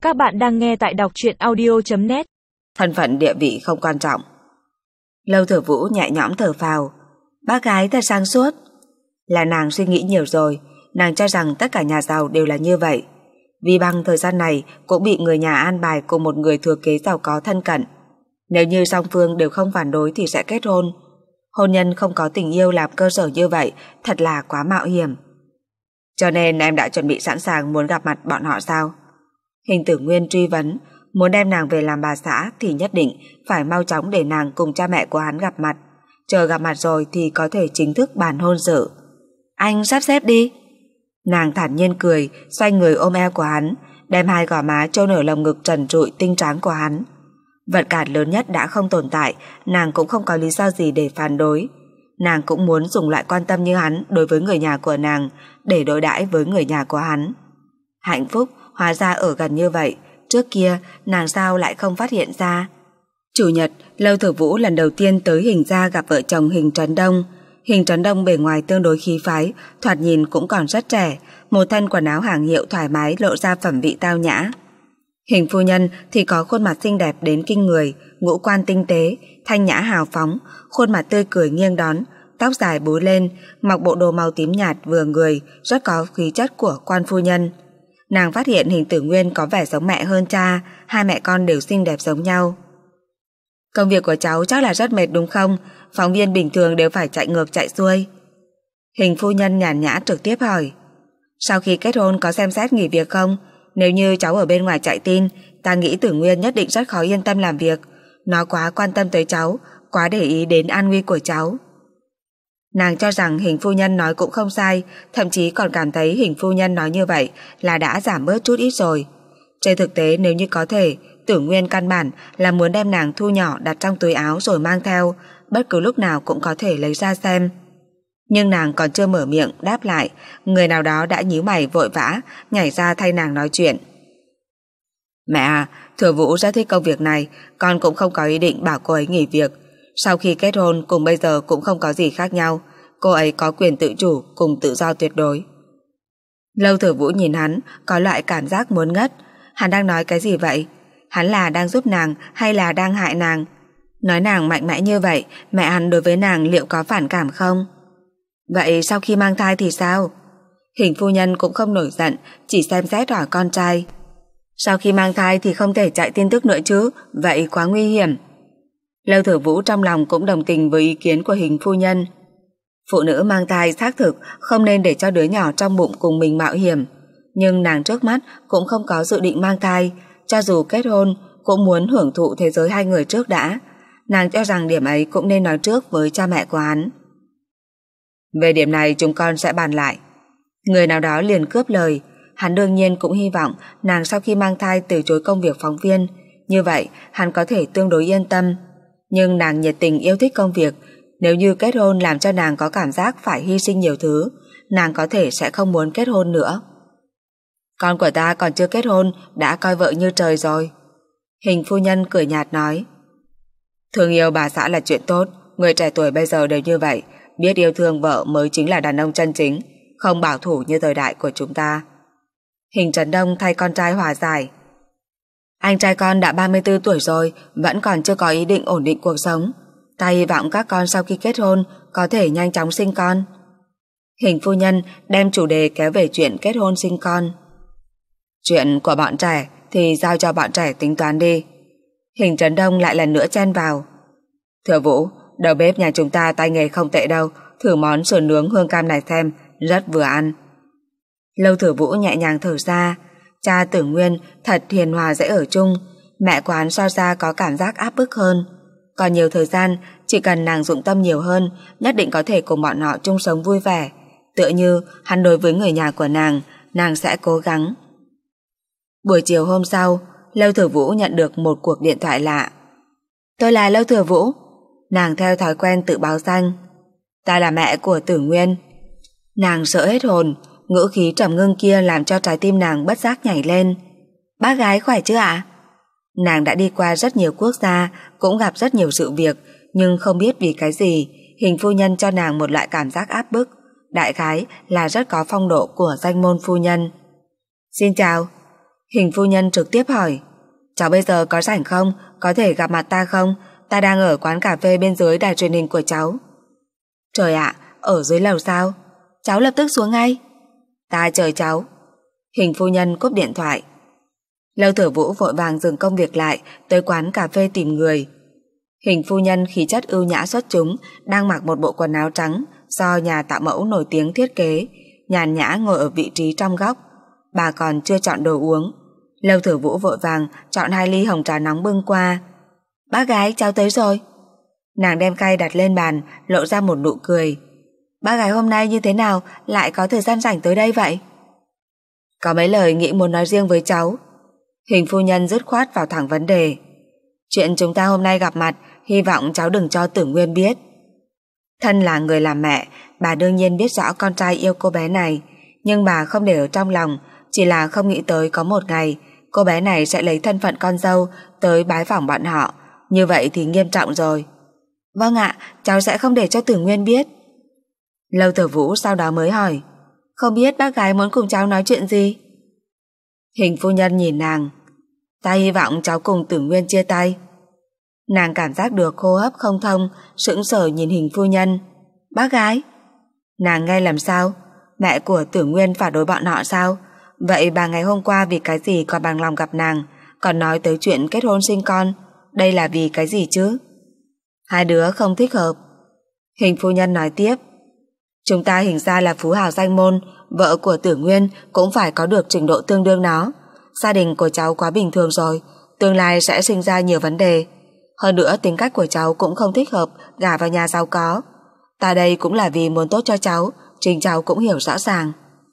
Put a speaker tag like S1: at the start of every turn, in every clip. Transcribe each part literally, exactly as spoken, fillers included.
S1: Các bạn đang nghe tại đọc truyện audio chấm net.
S2: Thân phận địa vị không quan trọng. Lâu Thừa Vũ nhẹ nhõm thở phào. Bác gái thật sáng suốt. Là nàng suy nghĩ nhiều rồi. Nàng cho rằng tất cả nhà giàu đều là như vậy. Vi Băng thời gian này cũng bị người nhà an bài cùng một người thừa kế giàu có thân cận. Nếu như song phương đều không phản đối thì sẽ kết hôn. Hôn nhân không có tình yêu làm cơ sở như vậy thật là quá mạo hiểm. Cho nên em đã chuẩn bị sẵn sàng muốn gặp mặt bọn họ sao? Hình Tử Nguyên truy vấn. Muốn đem nàng về làm bà xã thì nhất định phải mau chóng để nàng cùng cha mẹ của hắn gặp mặt. Chờ gặp mặt rồi thì có thể chính thức bàn hôn sự. Anh sắp xếp đi. Nàng thản nhiên cười, xoay người ôm eo của hắn, đem hai gò má chôn ở lồng ngực trần trụi tinh trắng của hắn. Vật cản lớn nhất đã không tồn tại, nàng cũng không có lý do gì để phản đối. Nàng cũng muốn dùng loại quan tâm như hắn đối với người nhà của nàng để đối đãi với người nhà của hắn. Hạnh phúc hóa ra ở gần như vậy, trước kia nàng sao lại không phát hiện ra. Chủ nhật, Lâu Thừa Vũ lần đầu tiên tới Hình gia gặp vợ chồng Hình Trấn Đông. Hình Trấn Đông bề ngoài tương đối khí phái, thoạt nhìn cũng còn rất trẻ, một thân quần áo hàng hiệu thoải mái lộ ra phẩm vị tao nhã. Hình phu nhân thì có khuôn mặt xinh đẹp đến kinh người, ngũ quan tinh tế, thanh nhã hào phóng, khuôn mặt tươi cười nghiêng đón, tóc dài búi lên, mặc bộ đồ màu tím nhạt vừa người, rất có khí chất của quan phu nhân. Nàng phát hiện Hình Tử Nguyên có vẻ giống mẹ hơn cha, hai mẹ con đều xinh đẹp giống nhau. Công việc của cháu chắc là rất mệt đúng không? Phóng viên bình thường đều phải chạy ngược chạy xuôi. Hình phu nhân nhàn nhã trực tiếp hỏi. Sau khi kết hôn có xem xét nghỉ việc không? Nếu như cháu ở bên ngoài chạy tin, ta nghĩ Tử Nguyên nhất định rất khó yên tâm làm việc. Nó quá quan tâm tới cháu, quá để ý đến an nguy của cháu. Nàng cho rằng Hình phu nhân nói cũng không sai, thậm chí còn cảm thấy Hình phu nhân nói như vậy là đã giảm bớt chút ít rồi. Trên thực tế nếu như có thể, Tử Nguyên căn bản là muốn đem nàng thu nhỏ đặt trong túi áo rồi mang theo, bất cứ lúc nào cũng có thể lấy ra xem. Nhưng nàng còn chưa mở miệng đáp lại, người nào đó đã nhíu mày vội vã nhảy ra thay nàng nói chuyện. Mẹ à, Thừa Vũ rất thích công việc này, con cũng không có ý định bảo cô ấy nghỉ việc. Sau khi kết hôn cùng bây giờ cũng không có gì khác nhau, cô ấy có quyền tự chủ cùng tự do tuyệt đối. Lâu Thừa Vũ nhìn hắn, có loại cảm giác muốn ngất. Hắn đang nói cái gì vậy? Hắn là đang giúp nàng hay là đang hại nàng? Nói nàng mạnh mẽ như vậy, mẹ hắn đối với nàng liệu có phản cảm không? Vậy sau khi mang thai thì sao? Hình phu nhân cũng không nổi giận, chỉ xem xét hỏi con trai. Sau khi mang thai thì không thể chạy tin tức nữa chứ, vậy quá nguy hiểm. Lâu Thừa Vũ trong lòng cũng đồng tình với ý kiến của Hình phu nhân. Phụ nữ mang thai xác thực không nên để cho đứa nhỏ trong bụng cùng mình mạo hiểm. Nhưng nàng trước mắt cũng không có dự định mang thai, cho dù kết hôn cũng muốn hưởng thụ thế giới hai người trước đã. Nàng cho rằng điểm ấy cũng nên nói trước với cha mẹ của hắn. Về điểm này chúng con sẽ bàn lại. Người nào đó liền cướp lời. Hắn đương nhiên cũng hy vọng nàng sau khi mang thai từ chối công việc phóng viên, như vậy hắn có thể tương đối yên tâm. Nhưng nàng nhiệt tình yêu thích công việc, nếu như kết hôn làm cho nàng có cảm giác phải hy sinh nhiều thứ, nàng có thể sẽ không muốn kết hôn nữa. Con của ta còn chưa kết hôn đã coi vợ như trời rồi. Hình phu nhân cười nhạt nói. Thương yêu bà xã là chuyện tốt, người trẻ tuổi bây giờ đều như vậy, biết yêu thương vợ mới chính là đàn ông chân chính, không bảo thủ như thời đại của chúng ta. Hình Trấn Đông thay con trai hòa giải. Anh trai con đã ba mươi tư tuổi rồi, vẫn còn chưa có ý định ổn định cuộc sống. Ta hy vọng các con sau khi kết hôn có thể nhanh chóng sinh con. Hình phu nhân đem chủ đề kéo về chuyện kết hôn sinh con. Chuyện của bọn trẻ thì giao cho bọn trẻ tính toán đi. Hình Trấn Đông lại lần nữa chen vào. Thừa Vũ, đầu bếp nhà chúng ta tay nghề không tệ đâu, thử món sườn nướng hương cam này xem, rất vừa ăn. Lâu Thừa Vũ nhẹ nhàng thở ra. Cha Tử Nguyên thật hiền hòa dễ ở chung, mẹ của hắn so ra có cảm giác áp bức hơn. Còn nhiều thời gian, chỉ cần nàng dụng tâm nhiều hơn, nhất định có thể cùng bọn họ chung sống vui vẻ. Tựa như hắn đối với người nhà của nàng, nàng sẽ cố gắng. Buổi chiều hôm sau, Lâu Thừa Vũ nhận được một cuộc điện thoại lạ. Tôi là Lâu Thừa Vũ. Nàng theo thói quen tự báo danh. Ta là mẹ của Tử Nguyên. Nàng sợ hết hồn, ngữ khí trầm ngưng kia làm cho trái tim nàng bất giác nhảy lên. Bác gái khỏe chứ ạ? Nàng đã đi qua rất nhiều quốc gia, cũng gặp rất nhiều sự việc, nhưng không biết vì cái gì, Hình phu nhân cho nàng một loại cảm giác áp bức, đại khái là rất có phong độ của danh môn phu nhân. Xin chào. Hình phu nhân trực tiếp hỏi, cháu bây giờ có rảnh không? Có thể gặp mặt ta không? Ta đang ở quán cà phê bên dưới đài truyền hình của cháu. Trời ạ, ở dưới lầu sao? Cháu lập tức xuống ngay. Ta chờ cháu. Hình phu nhân cúp điện thoại. Lâu Thừa Vũ vội vàng dừng công việc lại, tới quán cà phê tìm người. Hình phu nhân khí chất ưu nhã xuất chúng, đang mặc một bộ quần áo trắng do nhà tạo mẫu nổi tiếng thiết kế, nhàn nhã ngồi ở vị trí trong góc. Bà còn chưa chọn đồ uống. Lâu Thừa Vũ vội vàng chọn hai ly hồng trà nóng bưng qua. Bác gái, cháu tới rồi. Nàng đem khay đặt lên bàn, lộ ra một nụ cười. Bác gái hôm nay như thế nào lại có thời gian rảnh tới đây vậy? Có mấy lời nghĩ muốn nói riêng với cháu. Hình phu nhân dứt khoát vào thẳng vấn đề. Chuyện chúng ta hôm nay gặp mặt, hy vọng cháu đừng cho Tử Nguyên biết. Thân là người làm mẹ, bà đương nhiên biết rõ con trai yêu cô bé này, nhưng bà không để ở trong lòng, chỉ là không nghĩ tới có một ngày cô bé này sẽ lấy thân phận con dâu tới bái phỏng bọn họ. Như vậy thì nghiêm trọng rồi. Vâng ạ, cháu sẽ không để cho Tử Nguyên biết. Lâu Thừa Vũ sau đó mới hỏi, không biết bác gái muốn cùng cháu nói chuyện gì? Hình phu nhân nhìn nàng. Ta hy vọng cháu cùng Tử Nguyên chia tay. Nàng cảm giác được hô hấp không thông, sững sờ nhìn hình phu nhân. Bác gái? Nàng nghe làm sao? Mẹ của Tử Nguyên phản đối bọn họ sao? Vậy bà ngày hôm qua vì cái gì còn bằng lòng gặp nàng, còn nói tới chuyện kết hôn sinh con? Đây là vì cái gì chứ? Hai đứa không thích hợp. Hình phu nhân nói tiếp. Chúng ta hình ra là phú hào danh môn, vợ của Tử Nguyên cũng phải có được trình độ tương đương nó. Gia đình của cháu quá bình thường rồi, tương lai sẽ sinh ra nhiều vấn đề. Hơn nữa tính cách của cháu cũng không thích hợp gả vào nhà giàu có. Ta đây cũng là vì muốn tốt cho cháu, chính cháu cũng hiểu rõ ràng.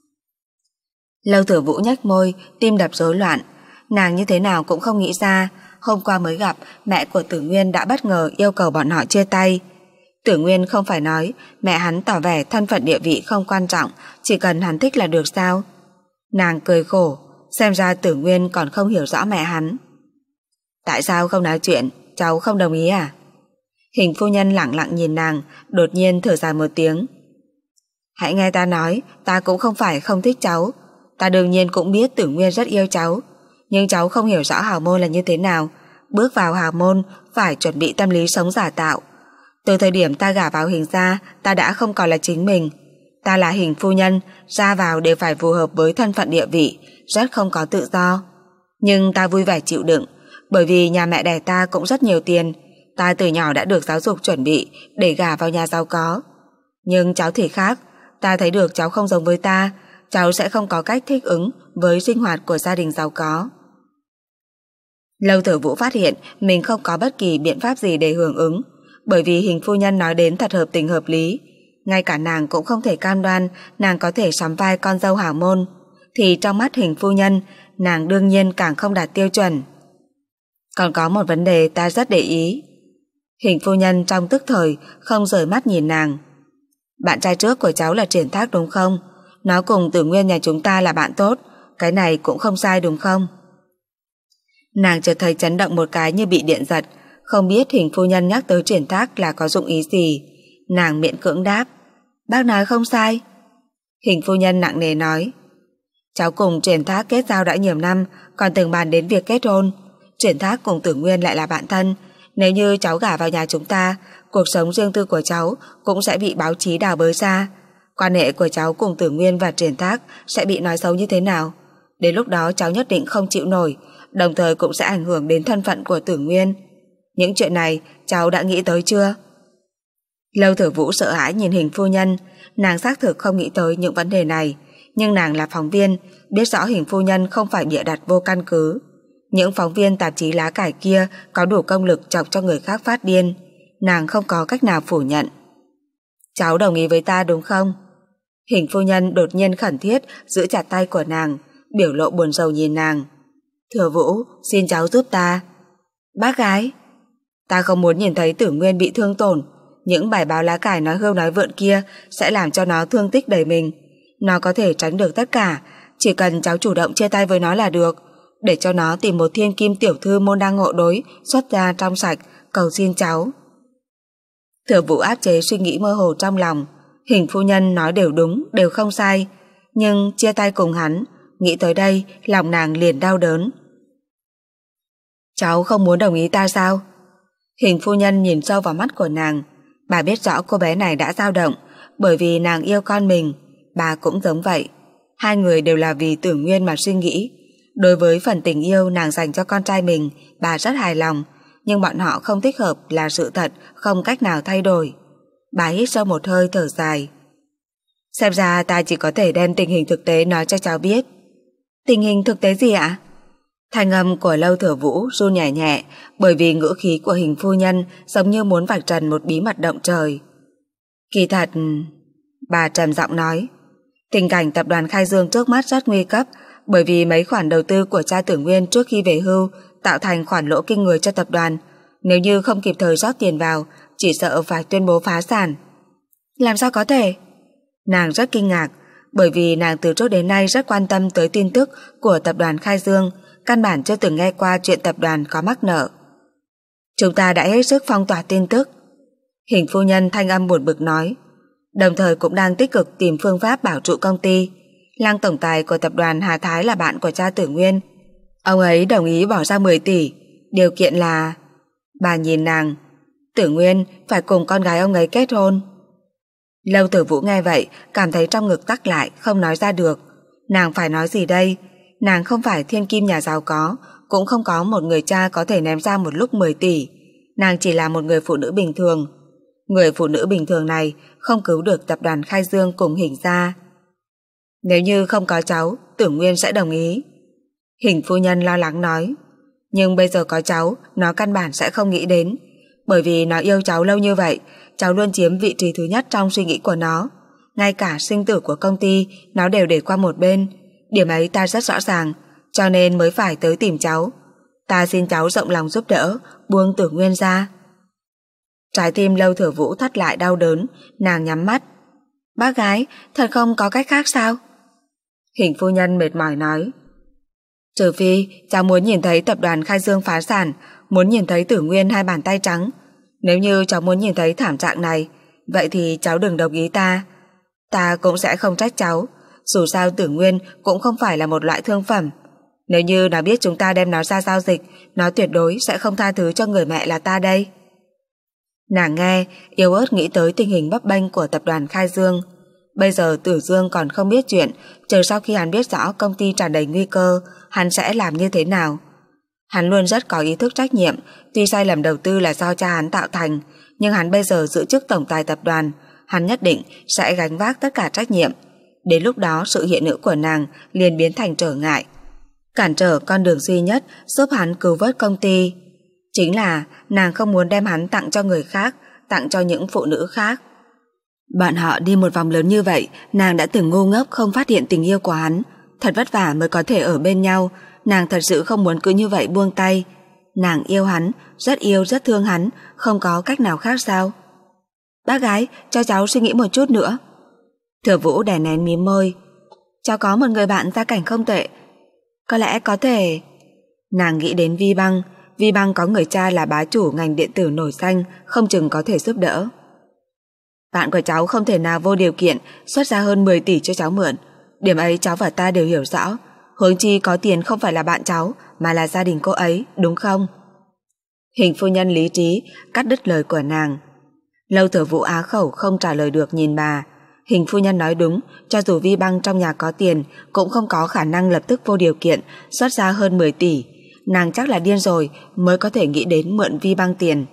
S2: Lâu Thừa Vũ nhếch môi, tim đập rối loạn. Nàng như thế nào cũng không nghĩ ra, hôm qua mới gặp, mẹ của Tử Nguyên đã bất ngờ yêu cầu bọn họ chia tay. Tử Nguyên không phải nói mẹ hắn tỏ vẻ thân phận địa vị không quan trọng, chỉ cần hắn thích là được sao? Nàng cười khổ, xem ra Tử Nguyên còn không hiểu rõ mẹ hắn. Tại sao không nói chuyện, cháu không đồng ý à? Hình phu nhân lẳng lặng nhìn nàng, đột nhiên thở dài một tiếng. Hãy nghe ta nói, ta cũng không phải không thích cháu. Ta đương nhiên cũng biết Tử Nguyên rất yêu cháu, nhưng cháu không hiểu rõ hào môn là như thế nào. Bước vào hào môn phải chuẩn bị tâm lý sống giả tạo. Từ thời điểm ta gả vào Hình gia, ta đã không còn là chính mình. Ta là Hình phu nhân, ra vào đều phải phù hợp với thân phận địa vị, rất không có tự do. Nhưng ta vui vẻ chịu đựng, bởi vì nhà mẹ đẻ ta cũng rất nhiều tiền. Ta từ nhỏ đã được giáo dục chuẩn bị để gả vào nhà giàu có. Nhưng cháu thì khác, ta thấy được cháu không giống với ta, cháu sẽ không có cách thích ứng với sinh hoạt của gia đình giàu có. Lâu Thừa Vũ phát hiện mình không có bất kỳ biện pháp gì để hưởng ứng, bởi vì Hình phu nhân nói đến thật hợp tình hợp lý. Ngay cả nàng cũng không thể cam đoan nàng có thể sắm vai con dâu hảo môn, thì trong mắt Hình phu nhân, nàng đương nhiên càng không đạt tiêu chuẩn. Còn có một vấn đề ta rất để ý. Hình phu nhân trong tức thời không rời mắt nhìn nàng. Bạn trai trước của cháu là Triển Thác đúng không? Nó cùng Tử Nguyên nhà chúng ta là bạn tốt, cái này cũng không sai đúng không? Nàng chợt thấy chấn động một cái như bị điện giật, không biết Hình phu nhân nhắc tới Triển Thác là có dụng ý gì. Nàng miễn cưỡng đáp, bác nói không sai. Hình phu nhân nặng nề nói, cháu cùng Triển Thác kết giao đã nhiều năm, còn từng bàn đến việc kết hôn. Triển Thác cùng Tử Nguyên lại là bạn thân, nếu như cháu gả vào nhà chúng ta, cuộc sống riêng tư của cháu cũng sẽ bị báo chí đào bới ra. Quan hệ của cháu cùng Tử Nguyên và Triển Thác sẽ bị nói xấu như thế nào? Đến lúc đó cháu nhất định không chịu nổi, đồng thời cũng sẽ ảnh hưởng đến thân phận của Tử Nguyên. Những chuyện này cháu đã nghĩ tới chưa? Lâu Thừa Vũ sợ hãi nhìn Hình phu nhân, nàng xác thực không nghĩ tới những vấn đề này, nhưng nàng là phóng viên, biết rõ Hình phu nhân không phải bịa đặt vô căn cứ. Những phóng viên tạp chí lá cải kia có đủ công lực chọc cho người khác phát điên, nàng không có cách nào phủ nhận. Cháu đồng ý với ta đúng không? Hình phu nhân đột nhiên khẩn thiết giữ chặt tay của nàng, biểu lộ buồn rầu nhìn nàng. Thừa Vũ, xin cháu giúp ta. Bác gái, ta không muốn nhìn thấy Tử Nguyên bị thương tổn. Những bài báo lá cải nói hưu nói vượn kia sẽ làm cho nó thương tích đầy mình. Nó có thể tránh được tất cả, chỉ cần cháu chủ động chia tay với nó là được, để cho nó tìm một thiên kim tiểu thư môn đăng hộ đối, xuất gia trong sạch, cầu xin cháu. Thừa Vũ áp chế suy nghĩ mơ hồ trong lòng. Hình phu nhân nói đều đúng, đều không sai, nhưng chia tay cùng hắn, Nghĩ tới đây, lòng nàng liền đau đớn. Cháu không muốn đồng ý ta sao? Hình phu nhân nhìn sâu vào mắt của nàng. Bà biết rõ cô bé này đã dao động, bởi vì nàng yêu con mình. Bà cũng giống vậy. Hai người đều là vì Tử Nguyên mà suy nghĩ. Đối với phần tình yêu nàng dành cho con trai mình, bà rất hài lòng. Nhưng bọn họ không thích hợp là sự thật, không cách nào thay đổi. Bà hít sâu một hơi thở dài. Xem ra ta chỉ có thể đem tình hình thực tế nói cho cháu biết. Tình hình thực tế gì ạ? Thanh âm của Lâu Thừa Vũ run nhẹ nhẹ, bởi vì ngữ khí của hình phu nhân giống như muốn vạch trần một bí mật động trời. Kỳ thật, bà trầm giọng nói, tình cảnh tập đoàn Khai Dương trước mắt rất nguy cấp, bởi vì mấy khoản đầu tư của cha Tử Nguyên trước khi về hưu tạo thành khoản lỗ kinh người cho tập đoàn. Nếu như không kịp thời rót tiền vào, chỉ sợ phải tuyên bố phá sản. Làm sao có thể? Nàng rất kinh ngạc, bởi vì nàng từ trước đến nay rất quan tâm tới tin tức của tập đoàn Khai Dương, căn bản chưa từng nghe qua chuyện tập đoàn có mắc nợ. Chúng ta đã hết sức phong tỏa tin tức. Hình phu nhân thanh âm buồn bực nói, đồng thời cũng đang tích cực tìm phương pháp bảo trụ công ty. Lăng tổng tài của tập đoàn Hà Thái là bạn của cha Tử Nguyên. Ông ấy đồng ý bỏ ra mười tỷ, điều kiện là... Bà nhìn nàng, Tử Nguyên phải cùng con gái ông ấy kết hôn. Lâu Tử Vũ nghe vậy, cảm thấy trong ngực tắc lại, không nói ra được. Nàng phải nói gì đây? Nàng không phải thiên kim nhà giàu có, cũng không có một người cha có thể ném ra một lúc mười tỷ. Nàng chỉ là một người phụ nữ bình thường. Người phụ nữ bình thường này không cứu được tập đoàn Khai Dương cùng Hình gia. Nếu như không có cháu, Tử Nguyên sẽ đồng ý. Hình phu nhân lo lắng nói. Nhưng bây giờ có cháu, nó căn bản sẽ không nghĩ đến. Bởi vì nó yêu cháu lâu như vậy, cháu luôn chiếm vị trí thứ nhất trong suy nghĩ của nó. Ngay cả sinh tử của công ty, nó đều để qua một bên. Điểm ấy ta rất rõ ràng, cho nên mới phải tới tìm cháu. Ta xin cháu rộng lòng giúp đỡ, buông Tử Nguyên ra. Trái tim Lâu Thừa Vũ thắt lại đau đớn, nàng nhắm mắt. Bác gái, thật không có cách khác sao? Hình phu nhân mệt mỏi nói. Trừ phi, cháu muốn nhìn thấy tập đoàn Khai Dương phá sản, muốn nhìn thấy Tử Nguyên hai bàn tay trắng. Nếu như cháu muốn nhìn thấy thảm trạng này, vậy thì cháu đừng đồng ý ta. Ta cũng sẽ không trách cháu. Dù sao Tử Nguyên cũng không phải là một loại thương phẩm. Nếu như nó biết chúng ta đem nó ra giao dịch, nó tuyệt đối sẽ không tha thứ cho người mẹ là ta đây. Nàng nghe, yếu ớt nghĩ tới tình hình bấp bênh của tập đoàn Khai Dương. Bây giờ Tử Dương còn không biết chuyện, chờ sau khi hắn biết rõ công ty tràn đầy nguy cơ, hắn sẽ làm như thế nào. Hắn luôn rất có ý thức trách nhiệm, tuy sai lầm đầu tư là do cha hắn tạo thành, nhưng hắn bây giờ giữ chức tổng tài tập đoàn, hắn nhất định sẽ gánh vác tất cả trách nhiệm. Đến lúc đó sự hiện hữu của nàng liền biến thành trở ngại, cản trở con đường duy nhất giúp hắn cứu vớt công ty. Chính là nàng không muốn đem hắn tặng cho người khác, tặng cho những phụ nữ khác. Bọn họ đi một vòng lớn như vậy, nàng đã từng ngu ngốc không phát hiện tình yêu của hắn. Thật vất vả mới có thể ở bên nhau, nàng thật sự không muốn cứ như vậy buông tay. Nàng yêu hắn, rất yêu rất thương hắn, không có cách nào khác sao? Bác gái, cho cháu suy nghĩ một chút nữa. Thừa Vũ đè nén mím môi. Cháu có một người bạn gia cảnh không tệ, có lẽ có thể... Nàng nghĩ đến Vi Băng. Vi Băng có người cha là bá chủ ngành điện tử nổi danh, không chừng có thể giúp đỡ. Bạn của cháu không thể nào vô điều kiện xuất ra hơn mười tỷ cho cháu mượn. Điểm ấy cháu và ta đều hiểu rõ. Huống chi có tiền không phải là bạn cháu, mà là gia đình cô ấy, đúng không? Hình phu nhân lý trí cắt đứt lời của nàng. Lâu Thừa Vũ á khẩu không trả lời được nhìn bà. Hình phu nhân nói đúng, cho dù Vi Băng trong nhà có tiền, cũng không có khả năng lập tức vô điều kiện xuất ra hơn mười tỷ. Nàng chắc là điên rồi mới có thể nghĩ đến mượn Vi Băng tiền.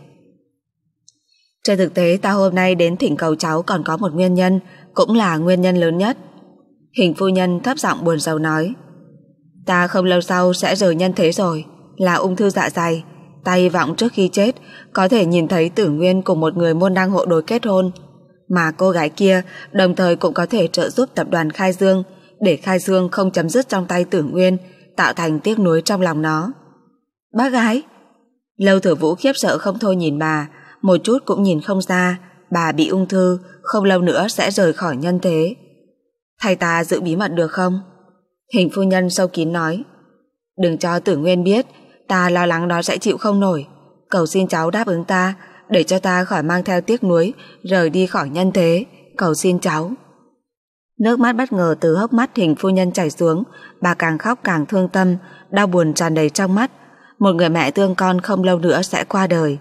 S2: Trên thực tế ta hôm nay đến thỉnh cầu cháu còn có một nguyên nhân, cũng là nguyên nhân lớn nhất. Hình phu nhân thấp giọng buồn rầu nói. Ta không lâu sau sẽ rời nhân thế rồi, là ung thư dạ dày. Ta hy vọng trước khi chết có thể nhìn thấy Tử Nguyên cùng một người môn đăng hộ đối kết hôn, mà cô gái kia đồng thời cũng có thể trợ giúp tập đoàn Khai Dương, để Khai Dương không chấm dứt trong tay Tử Nguyên, tạo thành tiếc nuối trong lòng nó. Bác gái! Lâu Thừa Vũ khiếp sợ không thôi nhìn bà, một chút cũng nhìn không ra bà bị ung thư, không lâu nữa sẽ rời khỏi nhân thế. Thay ta giữ bí mật được không? Hình phu nhân sâu kín nói. Đừng cho Tử Nguyên biết, ta lo lắng nó sẽ chịu không nổi. Cầu xin cháu đáp ứng ta, để cho ta khỏi mang theo tiếc nuối rời đi khỏi nhân thế. Cầu xin cháu. Nước mắt bất ngờ từ hốc mắt Hình phu nhân chảy xuống, bà càng khóc càng thương tâm, đau buồn tràn đầy trong mắt. Một người mẹ thương con không lâu nữa sẽ qua đời.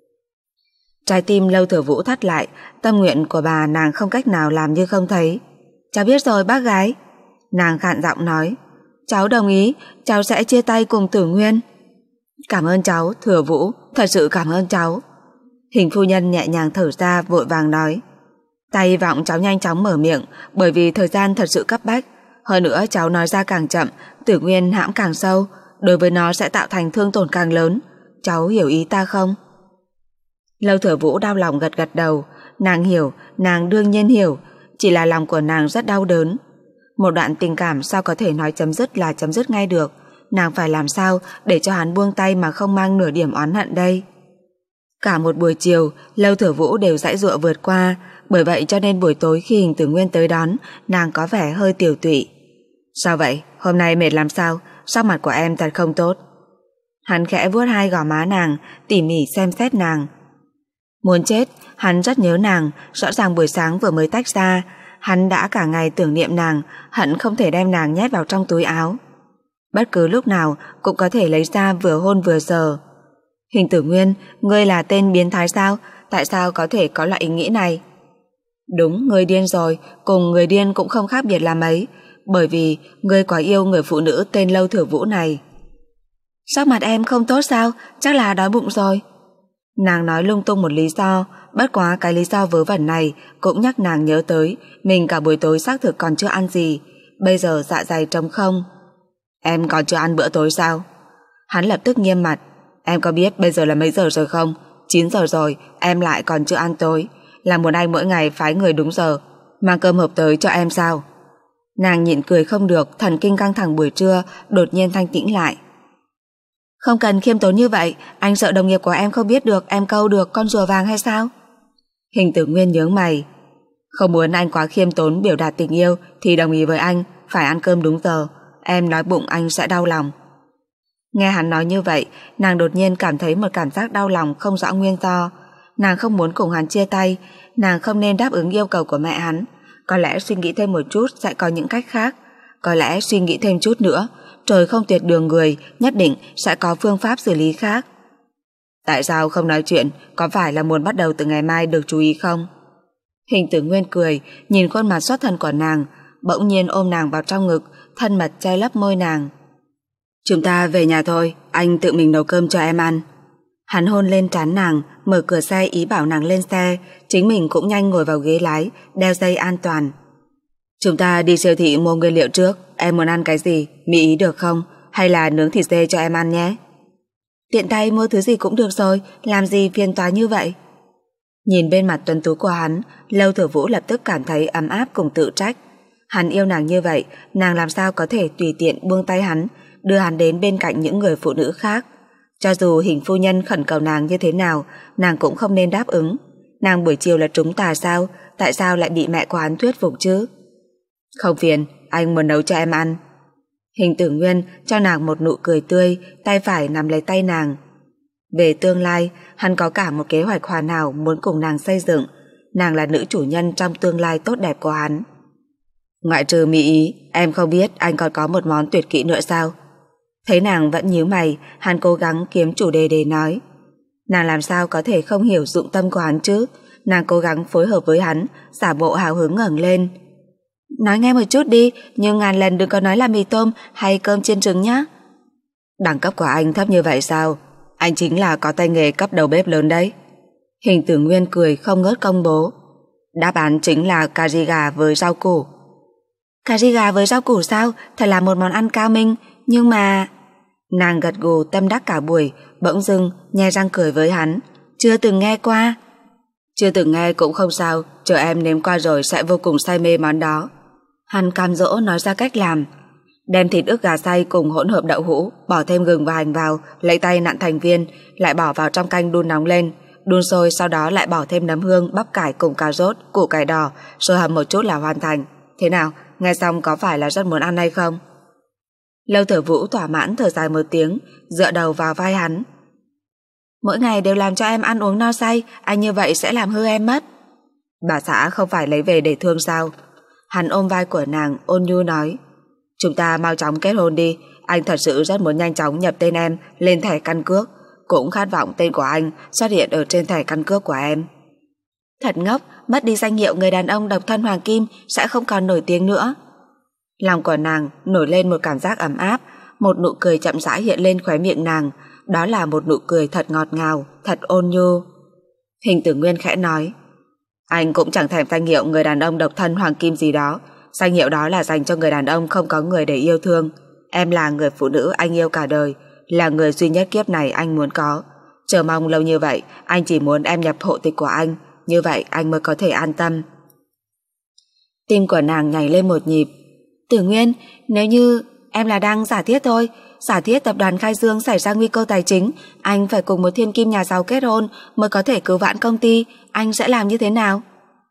S2: Trái tim Lâu Thừa Vũ thắt lại, tâm nguyện của bà nàng không cách nào làm như không thấy. Cháu biết rồi bác gái. Nàng khàn giọng nói, cháu đồng ý, cháu sẽ chia tay cùng Tử Nguyên. Cảm ơn cháu, Thừa Vũ, thật sự cảm ơn cháu. Hình phu nhân nhẹ nhàng thở ra, vội vàng nói, ta hy vọng cháu nhanh chóng mở miệng, bởi vì thời gian thật sự cấp bách. Hơn nữa cháu nói ra càng chậm, Tử Nguyên hãm càng sâu, đối với nó sẽ tạo thành thương tổn càng lớn. Cháu hiểu ý ta không? Lâu Thừa Vũ đau lòng gật gật đầu. Nàng hiểu, nàng đương nhiên hiểu, chỉ là lòng của nàng rất đau đớn. Một đoạn tình cảm sao có thể nói chấm dứt là chấm dứt ngay được. Nàng phải làm sao để cho hắn buông tay mà không mang nửa điểm oán hận đây? Cả một buổi chiều, Lâu Thừa Vũ đều giãy giụa vượt qua, bởi vậy cho nên buổi tối khi Hình Tử Nguyên tới đón, nàng có vẻ hơi tiểu tụy. Sao vậy? Hôm nay mệt làm sao? Sắc mặt của em thật không tốt. Hắn khẽ vuốt hai gò má nàng, tỉ mỉ xem xét nàng. Muốn chết, hắn rất nhớ nàng, rõ ràng buổi sáng vừa mới tách ra, hắn đã cả ngày tưởng niệm nàng, hận không thể đem nàng nhét vào trong túi áo. Bất cứ lúc nào cũng có thể lấy ra vừa hôn vừa sờ. Hình Tử Nguyên, ngươi là tên biến thái sao? Tại sao có thể có loại ý nghĩ này? Đúng, ngươi điên rồi, cùng người điên cũng không khác biệt là mấy, bởi vì ngươi quá yêu người phụ nữ tên Lâu Thừa Vũ này. Sắc mặt em không tốt sao? Chắc là đói bụng rồi. Nàng nói lung tung một lý do, bất quá cái lý do vớ vẩn này cũng nhắc nàng nhớ tới mình cả buổi tối xác thực còn chưa ăn gì, bây giờ dạ dày trống không. Em còn chưa ăn bữa tối sao? Hắn lập tức nghiêm mặt. Em có biết bây giờ là mấy giờ rồi không? chín giờ rồi, em lại còn chưa ăn tối. Là muốn anh mỗi ngày phái người đúng giờ mang cơm hộp tới cho em sao? Nàng nhịn cười không được, thần kinh căng thẳng buổi trưa đột nhiên thanh tĩnh lại. Không cần khiêm tốn như vậy, anh sợ đồng nghiệp của em không biết được em câu được con rùa vàng hay sao? Hình Tử Nguyên nhướng mày. Không muốn anh quá khiêm tốn biểu đạt tình yêu thì đồng ý với anh, phải ăn cơm đúng giờ. Em nói bụng anh sẽ đau lòng. Nghe hắn nói như vậy, nàng đột nhiên cảm thấy một cảm giác đau lòng không rõ nguyên do. Nàng không muốn cùng hắn chia tay, nàng không nên đáp ứng yêu cầu của mẹ hắn. Có lẽ suy nghĩ thêm một chút sẽ có những cách khác. Có lẽ suy nghĩ thêm chút nữa, trời không tuyệt đường người, nhất định sẽ có phương pháp xử lý khác. Tại sao không nói chuyện? Có phải là muốn bắt đầu từ ngày mai được chú ý không? Hình Tử Nguyên cười, nhìn khuôn mặt xuất thần của nàng, bỗng nhiên ôm nàng vào trong ngực, thân mật che lấp môi nàng. Chúng ta về nhà thôi, anh tự mình nấu cơm cho em ăn. Hắn hôn lên trán nàng, mở cửa xe ý bảo nàng lên xe, chính mình cũng nhanh ngồi vào ghế lái, đeo dây an toàn. Chúng ta đi siêu thị mua nguyên liệu trước, em muốn ăn cái gì, mỹ ý được không? Hay là nướng thịt dê cho em ăn nhé? Tiện tay mua thứ gì cũng được rồi, làm gì phiền toái như vậy? Nhìn bên mặt tuấn tú của hắn, Lâu Thừa Vũ lập tức cảm thấy ấm áp cùng tự trách. Hắn yêu nàng như vậy, nàng làm sao có thể tùy tiện buông tay hắn, đưa hắn đến bên cạnh những người phụ nữ khác. Cho dù Hình phu nhân khẩn cầu nàng như thế nào, nàng cũng không nên đáp ứng. Nàng buổi chiều là trúng tà sao? Tại sao lại bị mẹ của hắn thuyết phục chứ? Không phiền, anh muốn nấu cho em ăn. Hình Tử Nguyên cho nàng một nụ cười tươi, tay phải nắm lấy tay nàng. Về tương lai, hắn có cả một kế hoạch hoàn hảo muốn cùng nàng xây dựng. Nàng là nữ chủ nhân trong tương lai tốt đẹp của hắn. Ngoại trừ mỹ ý, em không biết anh còn có một món tuyệt kỹ nữa sao? Thấy nàng vẫn nhíu mày, hắn cố gắng kiếm chủ đề để nói. Nàng làm sao có thể không hiểu dụng tâm của hắn chứ? Nàng cố gắng phối hợp với hắn, giả bộ hào hứng ngẩng lên. Nói nghe một chút đi, nhưng ngàn lần đừng có nói là mì tôm hay cơm chiên trứng nhá. Đẳng cấp của anh thấp như vậy sao? Anh chính là có tay nghề cấp đầu bếp lớn đấy. Hình Tử Nguyên cười không ngớt công bố. Đáp án chính là cà ri gà với rau củ. Cà ri gà với rau củ sao? Thật là một món ăn cao minh. Nhưng mà... Nàng gật gù tâm đắc cả buổi, bỗng dưng nhe răng cười với hắn. Chưa từng nghe qua. Chưa từng nghe cũng không sao, chờ em nếm qua rồi sẽ vô cùng say mê món đó. Hắn cam dỗ nói ra cách làm. Đem thịt ức gà xay cùng hỗn hợp đậu hũ, bỏ thêm gừng và hành vào, lấy tay nặn thành viên, lại bỏ vào trong canh đun nóng lên, đun sôi, sau đó lại bỏ thêm nấm hương, bắp cải cùng cà rốt, củ cải đỏ, rồi hầm một chút là hoàn thành. Thế nào, nghe xong có phải là rất muốn ăn hay không? Lâu Thừa Vũ thỏa mãn thở dài một tiếng, dựa đầu vào vai hắn. Mỗi ngày đều làm cho em ăn uống no say, anh như vậy sẽ làm hư em mất. Bà xã không phải lấy về để thương sao? Hắn ôm vai của nàng, ôn nhu nói: chúng ta mau chóng kết hôn đi. Anh thật sự rất muốn nhanh chóng nhập tên em lên thẻ căn cước, cũng khát vọng tên của anh xuất hiện ở trên thẻ căn cước của em. Thật ngốc, mất đi danh hiệu người đàn ông độc thân hoàng kim sẽ không còn nổi tiếng nữa. Lòng của nàng nổi lên một cảm giác ấm áp, một nụ cười chậm rãi hiện lên khóe miệng nàng, đó là một nụ cười thật ngọt ngào, thật ôn nhu. Hình Tử Nguyên khẽ nói: anh cũng chẳng thèm danh hiệu người đàn ông độc thân hoàng kim gì đó, danh hiệu đó là dành cho người đàn ông không có người để yêu thương. Em là người phụ nữ anh yêu cả đời, là người duy nhất kiếp này anh muốn có. Chờ mong lâu như vậy, anh chỉ muốn em nhập hộ tịch của anh, như vậy anh mới có thể an tâm. Tim của nàng nhảy lên một nhịp. Tử Nguyên, nếu như em là đang giả thiết thôi, giả thiết tập đoàn Khai Dương xảy ra nguy cơ tài chính, anh phải cùng một thiên kim nhà giàu kết hôn mới có thể cứu vãn công ty, anh sẽ làm như thế nào?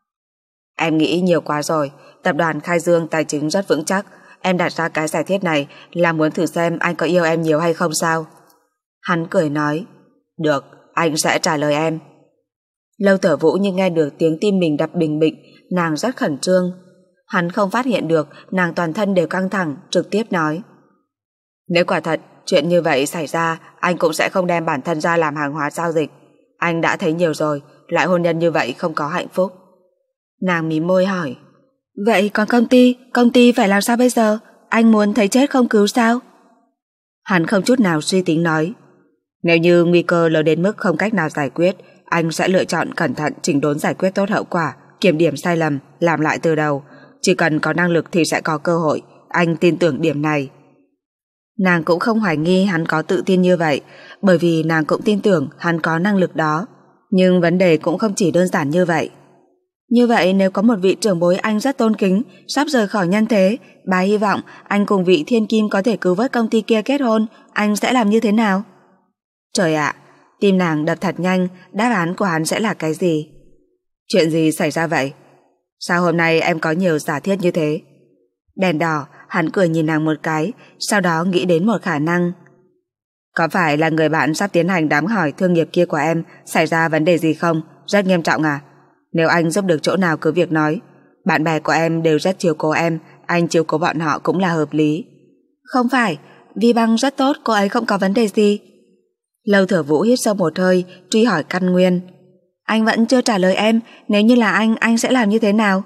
S2: Em nghĩ nhiều quá rồi, tập đoàn Khai Dương tài chính rất vững chắc, em đặt ra cái giả thiết này là muốn thử xem anh có yêu em nhiều hay không sao? Hắn cười nói: được, anh sẽ trả lời em. Lâu Thở Vũ như nghe được tiếng tim mình đập bình bịch, nàng rất khẩn trương. Hắn không phát hiện được nàng toàn thân đều căng thẳng, trực tiếp nói: nếu quả thật chuyện như vậy xảy ra, anh cũng sẽ không đem bản thân ra làm hàng hóa giao dịch. Anh đã thấy nhiều rồi, loại hôn nhân như vậy không có hạnh phúc. Nàng mím môi hỏi: vậy còn công ty, công ty phải làm sao bây giờ? Anh muốn thấy chết không cứu sao? Hắn không chút nào suy tính nói: nếu như nguy cơ lớn đến mức không cách nào giải quyết, anh sẽ lựa chọn cẩn thận chỉnh đốn giải quyết tốt hậu quả, kiểm điểm sai lầm, làm lại từ đầu. Chỉ cần có năng lực thì sẽ có cơ hội, anh tin tưởng điểm này. Nàng cũng không hoài nghi hắn có tự tin như vậy, bởi vì nàng cũng tin tưởng hắn có năng lực đó. Nhưng vấn đề cũng không chỉ đơn giản như vậy. Như vậy nếu có một vị trưởng bối anh rất tôn kính sắp rời khỏi nhân thế, bà hy vọng anh cùng vị thiên kim có thể cứu vớt công ty kia kết hôn, anh sẽ làm như thế nào? Trời ạ, tim nàng đập thật nhanh, đáp án của hắn sẽ là cái gì? Chuyện gì xảy ra vậy? Sao hôm nay em có nhiều giả thiết như thế? Đèn đỏ, hắn cười nhìn nàng một cái, sau đó nghĩ đến một khả năng. Có phải là người bạn sắp tiến hành đám hỏi thương nghiệp kia của em xảy ra vấn đề gì không? Rất nghiêm trọng à? Nếu anh giúp được chỗ nào cứ việc nói. Bạn bè của em đều rất chiều cố em, anh chiều cố bọn họ cũng là hợp lý. Không phải, Vi Băng rất tốt, cô ấy không có vấn đề gì. Lâu Thở Vũ hít sâu một hơi, truy hỏi căn nguyên. Anh vẫn chưa trả lời em, nếu như là anh, anh sẽ làm như thế nào?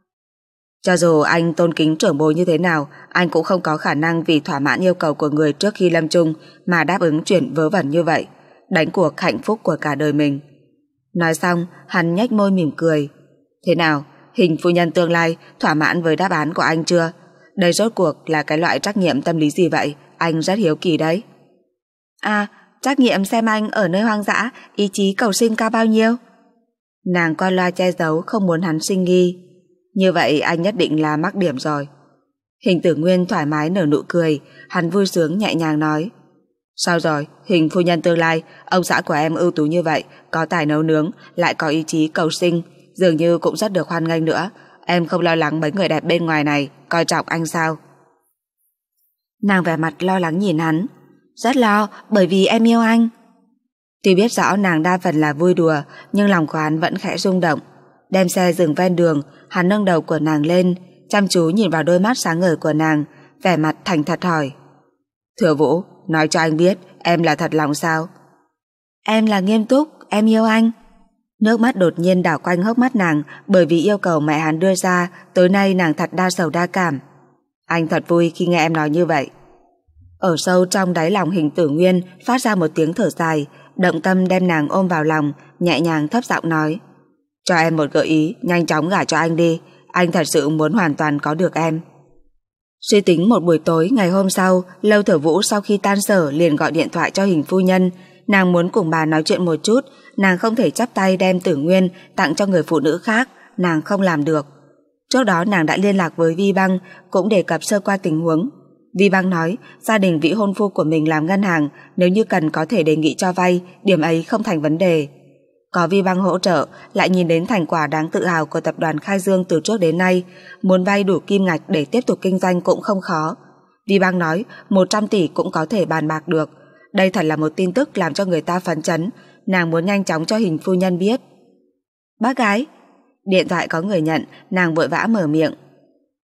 S2: Cho dù anh tôn kính trưởng bối như thế nào, anh cũng không có khả năng vì thỏa mãn yêu cầu của người trước khi lâm chung mà đáp ứng chuyện vớ vẩn như vậy, đánh cuộc hạnh phúc của cả đời mình. Nói xong, hắn nhếch môi mỉm cười. Thế nào, Hình phu nhân tương lai thỏa mãn với đáp án của anh chưa? Đây rốt cuộc là cái loại trắc nghiệm tâm lý gì vậy? Anh rất hiếu kỳ đấy. À, trắc nghiệm xem anh ở nơi hoang dã, ý chí cầu sinh cao bao nhiêu? Nàng qua loa che giấu, không muốn hắn sinh nghi. Như vậy anh nhất định là mắc điểm rồi. Hình Tử Nguyên thoải mái nở nụ cười, hắn vui sướng nhẹ nhàng nói. Sao rồi, Hình phu nhân tương lai, ông xã của em ưu tú như vậy, có tài nấu nướng, lại có ý chí cầu sinh, dường như cũng rất được hoan nghênh nữa. Em không lo lắng mấy người đẹp bên ngoài này coi trọng anh sao? Nàng vẻ mặt lo lắng nhìn hắn. Rất lo, bởi vì em yêu anh. Tuy biết rõ nàng đa phần là vui đùa, nhưng lòng của hắn vẫn khẽ rung động. Đem xe dừng ven đường, hắn nâng đầu của nàng lên, chăm chú nhìn vào đôi mắt sáng ngời của nàng, vẻ mặt thành thật hỏi. Thừa Vũ, nói cho anh biết, em là thật lòng sao? Em là nghiêm túc, em yêu anh. Nước mắt đột nhiên đảo quanh hốc mắt nàng, bởi vì yêu cầu mẹ hắn đưa ra, tối nay nàng thật đa sầu đa cảm. Anh thật vui khi nghe em nói như vậy. Ở sâu trong đáy lòng Hình Tử Nguyên phát ra một tiếng thở dài, động tâm đem nàng ôm vào lòng, nhẹ nhàng thấp giọng nói. Cho em một gợi ý, nhanh chóng gả cho anh đi, anh thật sự muốn hoàn toàn có được em. Suy tính một buổi tối ngày hôm sau, Lâu Thở Vũ sau khi tan sở liền gọi điện thoại cho Hình phu nhân. Nàng muốn cùng bà nói chuyện một chút, nàng không thể chắp tay đem Tử Nguyên tặng cho người phụ nữ khác, nàng không làm được. Trước đó nàng đã liên lạc với Vi Băng, cũng đề cập sơ qua tình huống. Vi Băng nói gia đình vị hôn phu của mình làm ngân hàng, nếu như cần có thể đề nghị cho vay, điểm ấy không thành vấn đề. Có Vi Băng hỗ trợ, lại nhìn đến thành quả đáng tự hào của tập đoàn Khai Dương từ trước đến nay, muốn vay đủ kim ngạch để tiếp tục kinh doanh cũng không khó. Vi Băng nói một trăm tỷ cũng có thể bàn bạc được. Đây thật là một tin tức làm cho người ta phấn chấn, nàng muốn nhanh chóng cho Hình phu nhân biết. Bác gái. Điện thoại có người nhận, nàng vội vã mở miệng.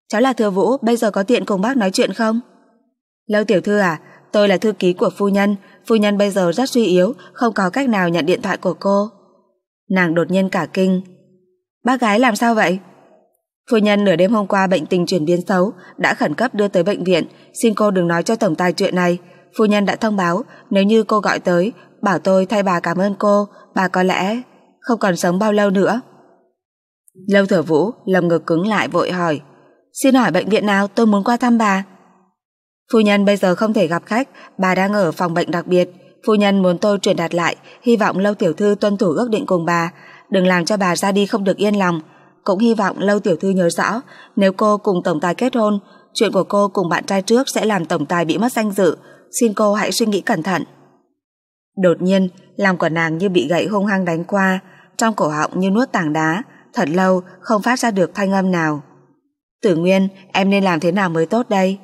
S2: Cháu là Thừa Vũ, bây giờ có tiện cùng bác nói chuyện không? Lâu tiểu thư à, tôi là thư ký của phu nhân. Phu nhân bây giờ rất suy yếu, không có cách nào nhận điện thoại của cô. Nàng đột nhiên cả kinh. Bác gái làm sao vậy? Phu nhân nửa đêm hôm qua bệnh tình chuyển biến xấu, đã khẩn cấp đưa tới bệnh viện. Xin cô đừng nói cho tổng tài chuyện này. Phu nhân đã thông báo, nếu như cô gọi tới, bảo tôi thay bà cảm ơn cô, bà có lẽ không còn sống bao lâu nữa. Lâu Thừa Vũ lồng ngực cứng lại vội hỏi, xin hỏi bệnh viện nào, tôi muốn qua thăm bà. Phu nhân bây giờ không thể gặp khách, bà đang ở phòng bệnh đặc biệt. Phu nhân muốn tôi truyền đạt lại, hy vọng Lâu tiểu thư tuân thủ ước định cùng bà, đừng làm cho bà ra đi không được yên lòng. Cũng hy vọng Lâu tiểu thư nhớ rõ, nếu cô cùng tổng tài kết hôn, chuyện của cô cùng bạn trai trước sẽ làm tổng tài bị mất danh dự. Xin cô hãy suy nghĩ cẩn thận. Đột nhiên, lòng của nàng như bị gậy hung hăng đánh qua, trong cổ họng như nuốt tảng đá, thật lâu không phát ra được thanh âm nào. Tử Nguyên, em nên làm thế nào mới tốt đây?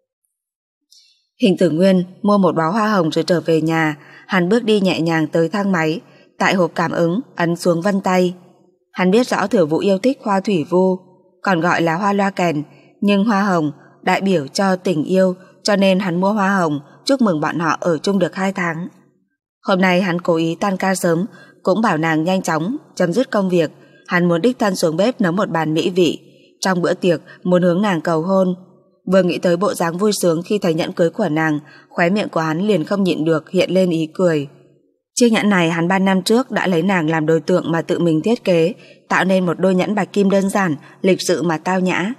S2: Hình Tử Nguyên mua một bó hoa hồng rồi trở về nhà. Hắn bước đi nhẹ nhàng tới thang máy, tại hộp cảm ứng ấn xuống vân tay. Hắn biết rõ Thừa Vũ yêu thích hoa thủy vu, còn gọi là hoa loa kèn, nhưng hoa hồng đại biểu cho tình yêu, cho nên hắn mua hoa hồng chúc mừng bọn họ ở chung được hai tháng. Hôm nay hắn cố ý tan ca sớm, cũng bảo nàng nhanh chóng chấm dứt công việc. Hắn muốn đích thân xuống bếp nấu một bàn mỹ vị, trong bữa tiệc muốn hướng nàng cầu hôn. Vừa nghĩ tới bộ dáng vui sướng khi thấy nhẫn cưới của nàng, khóe miệng của hắn liền không nhịn được hiện lên ý cười. Chiếc nhẫn này hắn ba năm trước đã lấy nàng làm đối tượng mà tự mình thiết kế, tạo nên một đôi nhẫn bạch kim đơn giản, lịch sự mà tao nhã.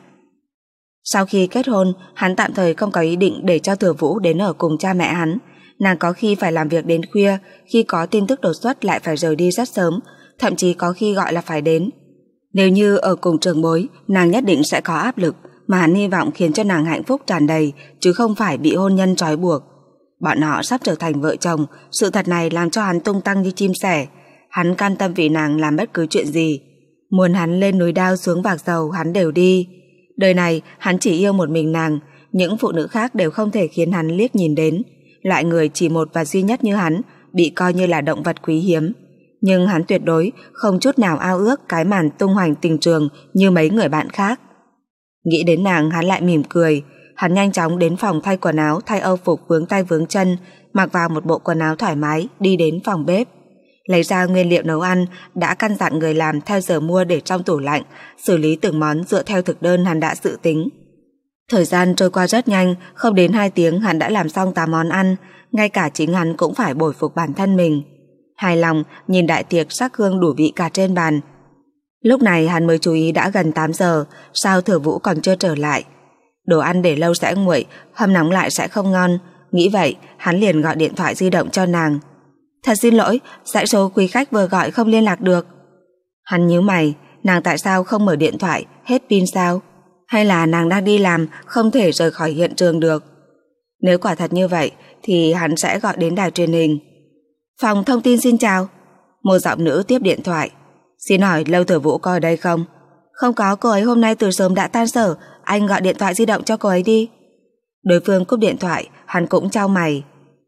S2: Sau khi kết hôn, hắn tạm thời không có ý định để cho Thừa Vũ đến ở cùng cha mẹ hắn. Nàng có khi phải làm việc đến khuya, khi có tin tức đột xuất lại phải rời đi rất sớm, thậm chí có khi gọi là phải đến. Nếu như ở cùng trường bối, nàng nhất định sẽ có áp lực, mà hắn hy vọng khiến cho nàng hạnh phúc tràn đầy, chứ không phải bị hôn nhân trói buộc. Bọn họ sắp trở thành vợ chồng, sự thật này làm cho hắn tung tăng như chim sẻ. Hắn can tâm vì nàng làm bất cứ chuyện gì. Muốn hắn lên núi đao xuống vạc dầu hắn đều đi. Đời này hắn chỉ yêu một mình nàng, những phụ nữ khác đều không thể khiến hắn liếc nhìn đến. Loại người chỉ một và duy nhất như hắn bị coi như là động vật quý hiếm. Nhưng hắn tuyệt đối không chút nào ao ước cái màn tung hoành tình trường như mấy người bạn khác. Nghĩ đến nàng hắn lại mỉm cười. Hắn nhanh chóng đến phòng thay quần áo, thay âu phục vướng tay vướng chân, mặc vào một bộ quần áo thoải mái, đi đến phòng bếp. Lấy ra nguyên liệu nấu ăn, đã căn dặn người làm theo giờ mua để trong tủ lạnh, xử lý từng món dựa theo thực đơn hắn đã dự tính. Thời gian trôi qua rất nhanh, không đến hai tiếng hắn đã làm xong tám món ăn, ngay cả chính hắn cũng phải bồi phục bản thân mình. Hài lòng nhìn đại tiệc sắc hương đủ vị cả trên bàn. Lúc này hắn mới chú ý đã gần tám giờ, sao Thừa Vũ còn chưa trở lại. Đồ ăn để lâu sẽ nguội, hâm nóng lại sẽ không ngon. Nghĩ vậy, hắn liền gọi điện thoại di động cho nàng. Thật xin lỗi, dãy số quý khách vừa gọi không liên lạc được. Hắn nhíu mày, nàng tại sao không mở điện thoại, hết pin sao? Hay là nàng đang đi làm, không thể rời khỏi hiện trường được? Nếu quả thật như vậy, thì hắn sẽ gọi đến đài truyền hình. Phòng thông tin xin chào. Một giọng nữ tiếp điện thoại. Xin hỏi Lâu Thừa Vũ có ở đây không? Không có, cô ấy hôm nay từ sớm đã tan sở, anh gọi điện thoại di động cho cô ấy đi. Đối phương cúp điện thoại, hắn cũng chau mày.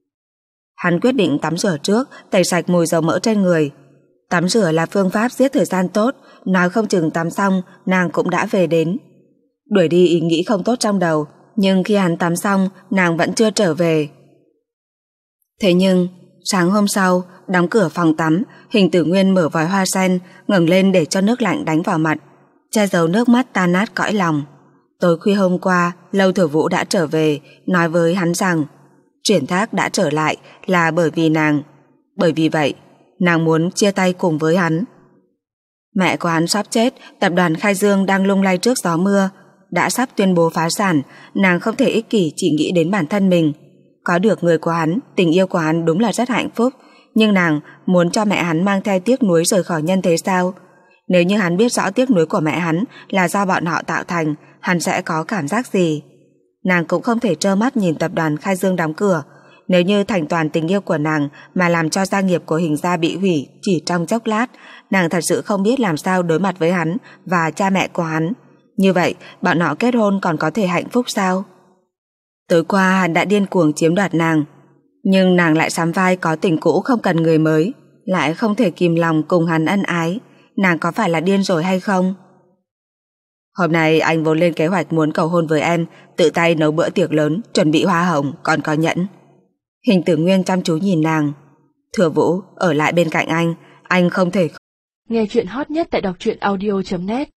S2: Hắn quyết định tắm rửa trước, tẩy sạch mùi dầu mỡ trên người. Tắm rửa là phương pháp giết thời gian tốt, nói không chừng tắm xong, nàng cũng đã về đến. Đuổi đi ý nghĩ không tốt trong đầu, nhưng khi hắn tắm xong, nàng vẫn chưa trở về. Thế nhưng, sáng hôm sau, đóng cửa phòng tắm, Hình Tử Nguyên mở vòi hoa sen, ngẩng lên để cho nước lạnh đánh vào mặt, che giấu nước mắt tan nát cõi lòng. Tối khuya hôm qua, Lâu Thừa Vũ đã trở về, nói với hắn rằng chuyển thác đã trở lại là bởi vì nàng. Bởi vì vậy, nàng muốn chia tay cùng với hắn. Mẹ của hắn sắp chết, tập đoàn Khai Dương đang lung lay trước gió mưa, đã sắp tuyên bố phá sản, nàng không thể ích kỷ chỉ nghĩ đến bản thân mình. Có được người của hắn, tình yêu của hắn đúng là rất hạnh phúc, nhưng nàng muốn cho mẹ hắn mang theo tiếc nuối rời khỏi nhân thế sao? Nếu như hắn biết rõ tiếc nuối của mẹ hắn là do bọn họ tạo thành, hắn sẽ có cảm giác gì? Nàng cũng không thể trơ mắt nhìn tập đoàn Khai Dương đóng cửa. Nếu như thành toàn tình yêu của nàng mà làm cho gia nghiệp của Hình gia bị hủy chỉ trong chốc lát, nàng thật sự không biết làm sao đối mặt với hắn và cha mẹ của hắn. Như vậy, bọn họ kết hôn còn có thể hạnh phúc sao? Tối qua hắn đã điên cuồng chiếm đoạt nàng, nhưng nàng lại sắm vai có tình cũ không cần người mới, lại không thể kìm lòng cùng hắn ân ái. Nàng có phải là điên rồi hay không? Hôm nay anh vốn lên kế hoạch muốn cầu hôn với em, tự tay nấu bữa tiệc lớn, chuẩn bị hoa hồng, còn có nhẫn. Hình Tử Nguyên chăm chú nhìn nàng. Thừa Vũ, ở lại bên cạnh anh, anh không thể...
S1: Nghe chuyện hot nhất tại đọc truyện audio chấm net